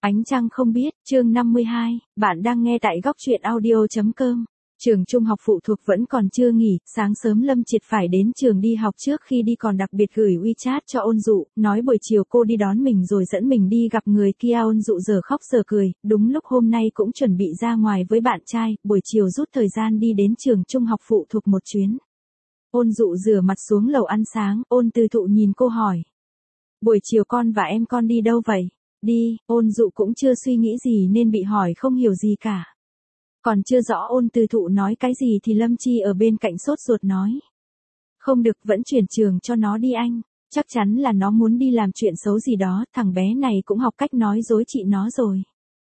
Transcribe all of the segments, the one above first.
Ánh trăng không biết, chương 52, bạn đang nghe tại góc truyện audio.com. Trường trung học phụ thuộc vẫn còn chưa nghỉ, sáng sớm Lâm Triệt phải đến trường đi học trước khi đi còn đặc biệt gửi WeChat cho Ôn Dụ, nói buổi chiều cô đi đón mình rồi dẫn mình đi gặp người kia. Ôn Dụ giờ khóc giờ cười, đúng lúc hôm nay cũng chuẩn bị ra ngoài với bạn trai, buổi chiều rút thời gian đi đến trường trung học phụ thuộc một chuyến. Ôn Dụ rửa mặt xuống lầu ăn sáng, Ôn Từ Thụ nhìn cô hỏi. Buổi chiều con và em con đi đâu vậy? Đi, Ôn Dụ cũng chưa suy nghĩ gì nên bị hỏi không hiểu gì cả. Còn chưa rõ Ôn Từ Thụ nói cái gì thì Lâm Chi ở bên cạnh sốt ruột nói. Không được, vẫn chuyển trường cho nó đi anh, chắc chắn là nó muốn đi làm chuyện xấu gì đó, thằng bé này cũng học cách nói dối chị nó rồi.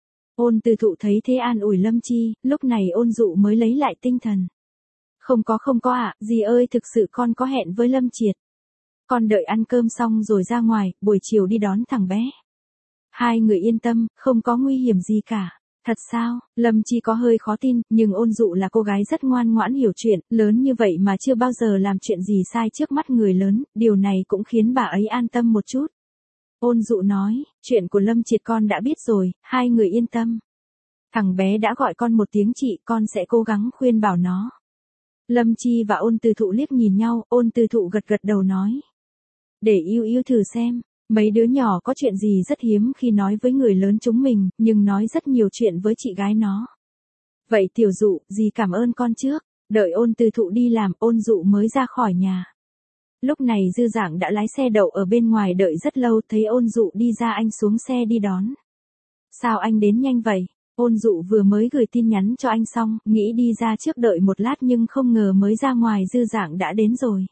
Ôn Từ Thụ thấy thế an ủi Lâm Chi, lúc này Ôn Dụ mới lấy lại tinh thần. Không có ạ, dì ơi thực sự con có hẹn với Lâm Triệt. Con đợi ăn cơm xong rồi ra ngoài, buổi chiều đi đón thằng bé. Hai người yên tâm, không có nguy hiểm gì cả. Thật sao? Lâm Chi có hơi khó tin, nhưng Ôn Dụ là cô gái rất ngoan ngoãn hiểu chuyện, lớn như vậy mà chưa bao giờ làm chuyện gì sai trước mắt người lớn, điều này cũng khiến bà ấy an tâm một chút. Ôn Dụ nói, chuyện của Lâm Triệt con đã biết rồi, hai người yên tâm. Thằng bé đã gọi con một tiếng chị, con sẽ cố gắng khuyên bảo nó. Lâm Chi và Ôn Từ Thụ liếc nhìn nhau, Ôn Từ Thụ gật gật đầu nói. Để yêu thử xem. Mấy đứa nhỏ có chuyện gì rất hiếm khi nói với người lớn chúng mình, nhưng nói rất nhiều chuyện với chị gái nó. Vậy Tiểu Dụ, dì cảm ơn con trước. Đợi Ôn Từ Thụ đi làm, Ôn Dụ mới ra khỏi nhà. Lúc này Dư Dạng đã lái xe đậu ở bên ngoài đợi rất lâu, thấy Ôn Dụ đi ra anh xuống xe đi đón. Sao anh đến nhanh vậy? Ôn Dụ vừa mới gửi tin nhắn cho anh xong, nghĩ đi ra trước đợi một lát nhưng không ngờ mới ra ngoài Dư Dạng đã đến rồi.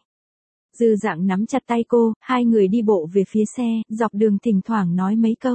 Dư Dạng nắm chặt tay cô, hai người đi bộ về phía xe, dọc đường thỉnh thoảng nói mấy câu.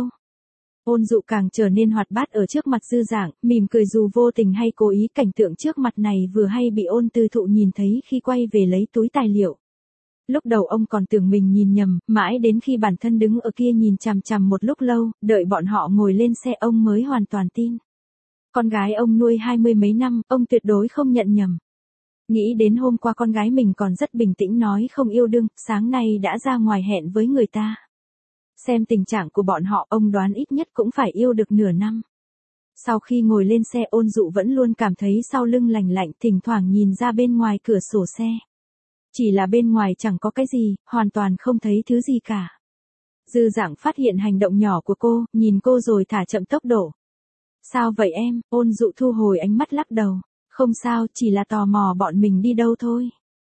Ôn Dụ càng trở nên hoạt bát ở trước mặt Dư Dạng, mỉm cười dù vô tình hay cố ý. Cảnh tượng trước mặt này vừa hay bị Ôn Từ Thụ nhìn thấy khi quay về lấy túi tài liệu. Lúc đầu ông còn tưởng mình nhìn nhầm, mãi đến khi bản thân đứng ở kia nhìn chằm chằm một lúc lâu, đợi bọn họ ngồi lên xe ông mới hoàn toàn tin. Con gái ông nuôi 20 mấy năm, ông tuyệt đối không nhận nhầm. Nghĩ đến hôm qua con gái mình còn rất bình tĩnh nói không yêu đương, sáng nay đã ra ngoài hẹn với người ta. Xem tình trạng của bọn họ, ông đoán ít nhất cũng phải yêu được nửa năm. Sau khi ngồi lên xe, Ôn Dụ vẫn luôn cảm thấy sau lưng lành lạnh, thỉnh thoảng nhìn ra bên ngoài cửa sổ xe. Chỉ là bên ngoài chẳng có cái gì, hoàn toàn không thấy thứ gì cả. Dư Dạng phát hiện hành động nhỏ của cô, nhìn cô rồi thả chậm tốc độ. Sao vậy em? Ôn Dụ thu hồi ánh mắt lắc đầu. Không sao, chỉ là tò mò bọn mình đi đâu thôi.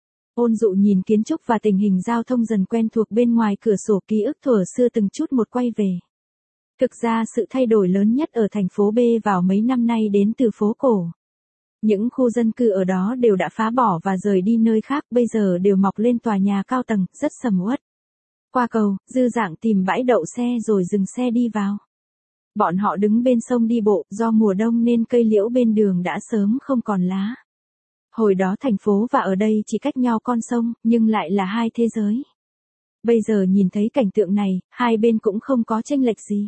Ôn Dụ nhìn kiến trúc và tình hình giao thông dần quen thuộc bên ngoài cửa sổ, ký ức thuở xưa từng chút một quay về. Thực ra sự thay đổi lớn nhất ở thành phố B vào mấy năm nay đến từ phố cổ. Những khu dân cư ở đó đều đã phá bỏ và rời đi nơi khác, bây giờ đều mọc lên tòa nhà cao tầng, rất sầm uất. Qua cầu, Dư Dạng tìm bãi đậu xe rồi dừng xe đi vào. Bọn họ đứng bên sông đi bộ, do mùa đông nên cây liễu bên đường đã sớm không còn lá. Hồi đó thành phố và ở đây chỉ cách nhau con sông, nhưng lại là hai thế giới. Bây giờ nhìn thấy cảnh tượng này, hai bên cũng không có chênh lệch gì.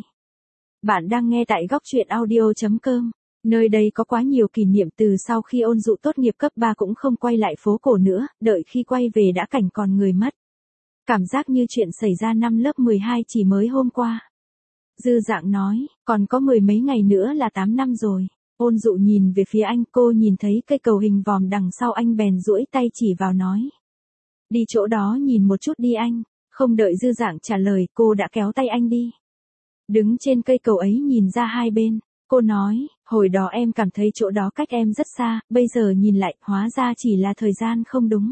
Bạn đang nghe tại góc truyện audio.com. Nơi đây có quá nhiều kỷ niệm, từ sau khi Ôn Dụ tốt nghiệp cấp 3 cũng không quay lại phố cổ nữa, đợi khi quay về đã cảnh còn người mất. Cảm giác như chuyện xảy ra năm lớp 12 chỉ mới hôm qua. Dư Dạng nói, còn có mười mấy ngày nữa là 8 năm rồi. Ôn Dụ nhìn về phía anh, cô nhìn thấy cây cầu hình vòm đằng sau anh bèn duỗi tay chỉ vào nói. Đi chỗ đó nhìn một chút đi anh. Không đợi Dư Dạng trả lời, cô đã kéo tay anh đi. Đứng trên cây cầu ấy nhìn ra hai bên, cô nói, hồi đó em cảm thấy chỗ đó cách em rất xa, bây giờ nhìn lại, hóa ra chỉ là thời gian không đúng.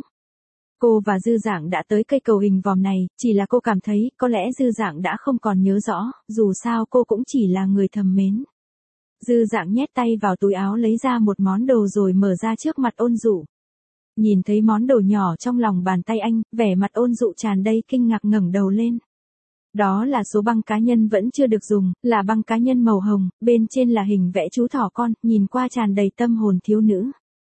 Cô và Dư Dạng đã tới cây cầu hình vòm này, chỉ là cô cảm thấy, có lẽ Dư Dạng đã không còn nhớ rõ, dù sao cô cũng chỉ là người thầm mến. Dư Dạng nhét tay vào túi áo lấy ra một món đồ rồi mở ra trước mặt Ôn Dụ. Nhìn thấy món đồ nhỏ trong lòng bàn tay anh, vẻ mặt Ôn Dụ tràn đầy kinh ngạc ngẩng đầu lên. Đó là số băng cá nhân vẫn chưa được dùng, là băng cá nhân màu hồng, bên trên là hình vẽ chú thỏ con, nhìn qua tràn đầy tâm hồn thiếu nữ.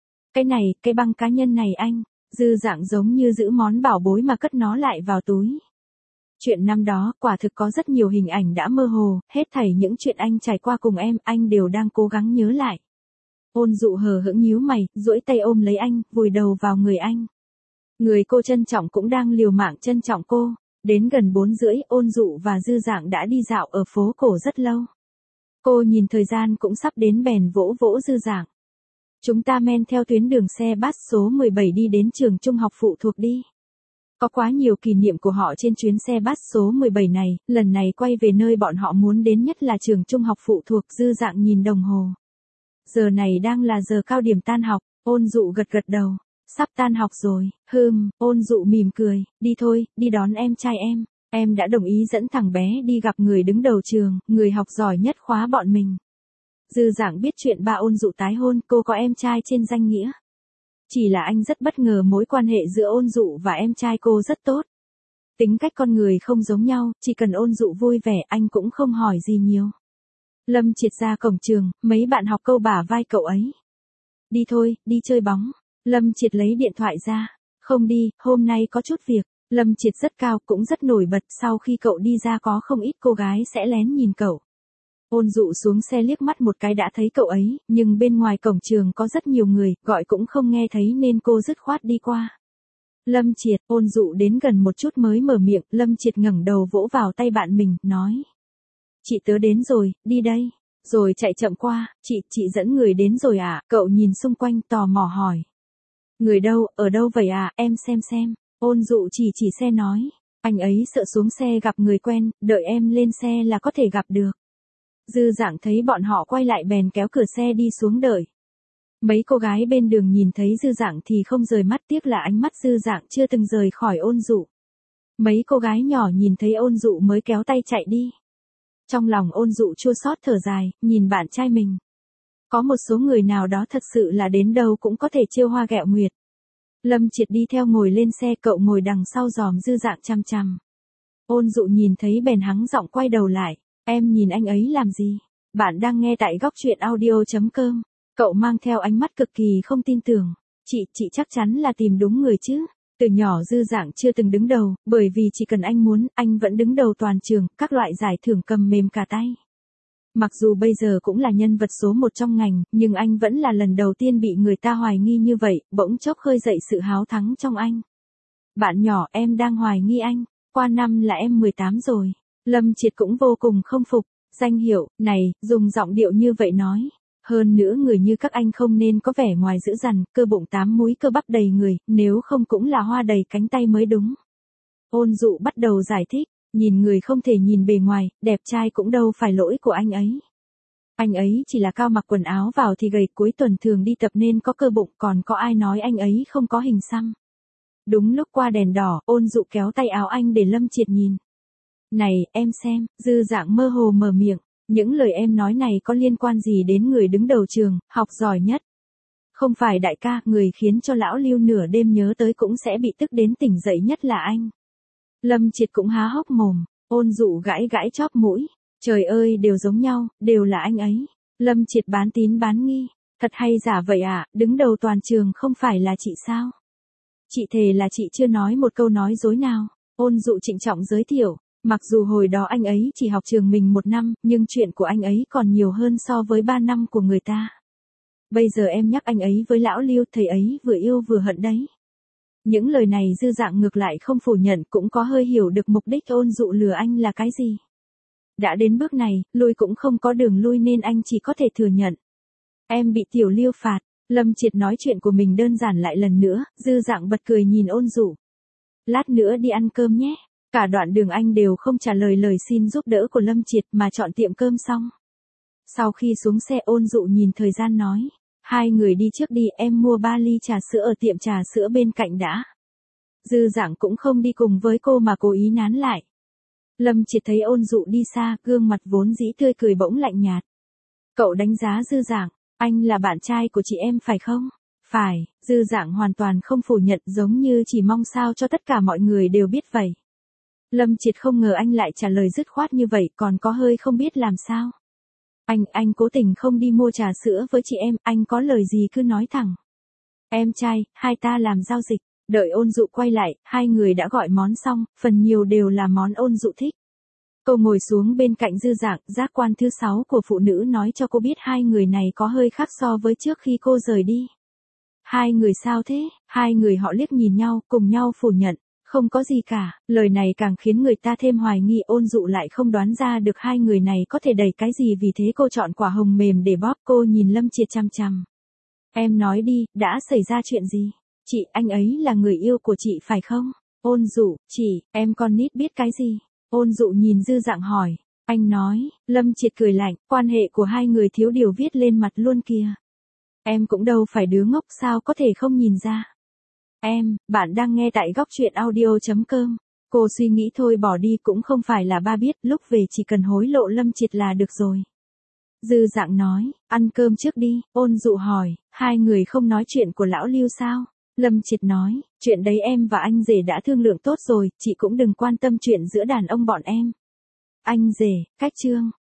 Cái băng cá nhân này anh. Dư Dạng giống như giữ món bảo bối mà cất nó lại vào túi. Chuyện năm đó, quả thực có rất nhiều hình ảnh đã mơ hồ, hết thảy những chuyện anh trải qua cùng em, anh đều đang cố gắng nhớ lại. Ôn Dụ hờ hững nhíu mày, duỗi tay ôm lấy anh, vùi đầu vào người anh. Người cô trân trọng cũng đang liều mạng trân trọng cô. Đến gần 4 rưỡi, Ôn Dụ và Dư Dạng đã đi dạo ở phố cổ rất lâu. Cô nhìn thời gian cũng sắp đến bèn vỗ vỗ Dư Dạng. Chúng ta men theo tuyến đường xe bus số 17 đi đến trường trung học phụ thuộc đi. Có quá nhiều kỷ niệm của họ trên chuyến xe bus số 17 này, lần này quay về nơi bọn họ muốn đến nhất là trường trung học phụ thuộc. Dư Dạng nhìn đồng hồ. Giờ này đang là giờ cao điểm tan học. Ôn Dụ gật gật đầu. Sắp tan học rồi. Ôn Dụ mỉm cười. Đi thôi, đi đón em trai em. Em đã đồng ý dẫn thằng bé đi gặp người đứng đầu trường, người học giỏi nhất khóa bọn mình. Dư Dạng biết chuyện ba Ôn Dụ tái hôn, cô có em trai trên danh nghĩa. Chỉ là anh rất bất ngờ mối quan hệ giữa Ôn Dụ và em trai cô rất tốt. Tính cách con người không giống nhau, chỉ cần Ôn Dụ vui vẻ anh cũng không hỏi gì nhiều. Lâm Triệt ra cổng trường, mấy bạn học câu bả vai cậu ấy. Đi thôi, đi chơi bóng. Lâm Triệt lấy điện thoại ra. Không đi, hôm nay có chút việc. Lâm Triệt rất cao cũng rất nổi bật, sau khi cậu đi ra có không ít cô gái sẽ lén nhìn cậu. Ôn Dụ xuống xe liếc mắt một cái đã thấy cậu ấy, nhưng bên ngoài cổng trường có rất nhiều người, gọi cũng không nghe thấy nên cô dứt khoát đi qua. Lâm Triệt, Ôn Dụ đến gần một chút mới mở miệng, Lâm Triệt ngẩng đầu vỗ vào tay bạn mình, nói. Chị tớ đến rồi, đi đây. Rồi chạy chậm qua, chị dẫn người đến rồi à, cậu nhìn xung quanh tò mò hỏi. Người đâu, ở đâu vậy à, em xem. Ôn Dụ chỉ xe nói. Anh ấy sợ xuống xe gặp người quen, đợi em lên xe là có thể gặp được. Dư Dạng thấy bọn họ quay lại bèn kéo cửa xe đi xuống đợi. Mấy cô gái bên đường nhìn thấy Dư Dạng thì không rời mắt, tiếc là ánh mắt Dư Dạng chưa từng rời khỏi Ôn Dụ. Mấy cô gái nhỏ nhìn thấy Ôn Dụ mới kéo tay chạy đi. Trong lòng Ôn Dụ chua xót thở dài, nhìn bạn trai mình. Có một số người nào đó thật sự là đến đâu cũng có thể trêu hoa ghẹo nguyệt. Lâm Triệt đi theo ngồi lên xe, cậu ngồi đằng sau giòm Dư Dạng chằm chằm. Ôn Dụ nhìn thấy bèn hắng giọng quay đầu lại. Em nhìn anh ấy làm gì? Bạn đang nghe tại góc truyện audio.com. Cậu mang theo ánh mắt cực kỳ không tin tưởng. Chị chắc chắn là tìm đúng người chứ. Từ nhỏ Dư Dạng chưa từng đứng đầu, bởi vì chỉ cần anh muốn, anh vẫn đứng đầu toàn trường, các loại giải thưởng cầm mềm cả tay. Mặc dù bây giờ cũng là nhân vật số 1 trong ngành, nhưng anh vẫn là lần đầu tiên bị người ta hoài nghi như vậy, bỗng chốc khơi dậy sự háo thắng trong anh. Bạn nhỏ, em đang hoài nghi anh, qua năm là em 18 rồi. Lâm Triệt cũng vô cùng không phục, danh hiệu, này, dùng giọng điệu như vậy nói. Hơn nữa người như các anh không nên có vẻ ngoài dữ dằn, cơ bụng 8 múi cơ bắp đầy người, nếu không cũng là hoa đầy cánh tay mới đúng. Ôn Dụ bắt đầu giải thích, nhìn người không thể nhìn bề ngoài, đẹp trai cũng đâu phải lỗi của anh ấy. Anh ấy chỉ là cao mặc quần áo vào thì gầy, cuối tuần thường đi tập nên có cơ bụng, còn có ai nói anh ấy không có hình xăm. Đúng lúc qua đèn đỏ, Ôn Dụ kéo tay áo anh để Lâm Triệt nhìn. Này, em xem, Dư Dạng mơ hồ mở miệng, những lời em nói này có liên quan gì đến người đứng đầu trường, học giỏi nhất? Không phải đại ca, người khiến cho lão Lưu nửa đêm nhớ tới cũng sẽ bị tức đến tỉnh dậy nhất là anh. Lâm Triệt cũng há hốc mồm, Ôn Dụ gãi chóp mũi, trời ơi đều giống nhau, đều là anh ấy. Lâm Triệt bán tín bán nghi, thật hay giả vậy à, đứng đầu toàn trường không phải là chị sao? Chị thề là chị chưa nói một câu nói dối nào. Ôn Dụ trịnh trọng giới thiệu. Mặc dù hồi đó anh ấy chỉ học trường mình 1 năm, nhưng chuyện của anh ấy còn nhiều hơn so với 3 năm của người ta. Bây giờ em nhắc anh ấy với lão Lưu, thầy ấy vừa yêu vừa hận đấy. Những lời này Dư Dạng ngược lại không phủ nhận, cũng có hơi hiểu được mục đích Ôn Dụ lừa anh là cái gì. Đã đến bước này, lui cũng không có đường lui nên anh chỉ có thể thừa nhận. Em bị tiểu Lưu phạt. Lâm Triệt nói chuyện của mình đơn giản lại lần nữa, Dư Dạng bật cười nhìn Ôn Dụ. Lát nữa đi ăn cơm nhé. Cả đoạn đường anh đều không trả lời lời xin giúp đỡ của Lâm Triệt mà chọn tiệm cơm xong. Sau khi xuống xe Ôn Dụ nhìn thời gian nói. Hai người đi trước đi, em mua 3 ly trà sữa ở tiệm trà sữa bên cạnh đã. Dư Dạng cũng không đi cùng với cô mà cố ý nán lại. Lâm Triệt thấy Ôn Dụ đi xa, gương mặt vốn dĩ tươi cười bỗng lạnh nhạt. Cậu đánh giá Dư Dạng, anh là bạn trai của chị em phải không? Phải, Dư Dạng hoàn toàn không phủ nhận, giống như chỉ mong sao cho tất cả mọi người đều biết vậy. Lâm Triệt không ngờ anh lại trả lời dứt khoát như vậy, còn có hơi không biết làm sao. Anh cố tình không đi mua trà sữa với chị em, anh có lời gì cứ nói thẳng. Em trai, hai ta làm giao dịch, đợi Ôn Dụ quay lại, hai người đã gọi món xong, phần nhiều đều là món Ôn Dụ thích. Cô ngồi xuống bên cạnh Dư Dạng, giác quan thứ 6 của phụ nữ nói cho cô biết hai người này có hơi khác so với trước khi cô rời đi. Hai người sao thế? Hai người họ liếc nhìn nhau, cùng nhau phủ nhận. Không có gì cả, lời này càng khiến người ta thêm hoài nghi. Ôn Dụ lại không đoán ra được hai người này có thể đẩy cái gì, vì thế cô chọn quả hồng mềm để bóp. Cô nhìn Lâm Triệt chằm chằm. Em nói đi, đã xảy ra chuyện gì? Chị, anh ấy là người yêu của chị phải không? Ôn Dụ, chị, em con nít biết cái gì? Ôn Dụ nhìn Dư Dạng hỏi. Anh nói. Lâm Triệt cười lạnh, quan hệ của hai người thiếu điều viết lên mặt luôn kìa. Em cũng đâu phải đứa ngốc, sao có thể không nhìn ra. Bạn đang nghe tại góc truyện audio.com. Cô suy nghĩ thôi bỏ đi, cũng không phải là ba biết, lúc về chỉ cần hối lộ Lâm Triệt là được rồi. Dư Dạng nói, ăn cơm trước đi. Ôn Dụ hỏi, hai người không nói chuyện của lão Lưu sao? Lâm Triệt nói, chuyện đấy em và anh rể đã thương lượng tốt rồi, chị cũng đừng quan tâm chuyện giữa đàn ông bọn em. Anh rể, cách chương.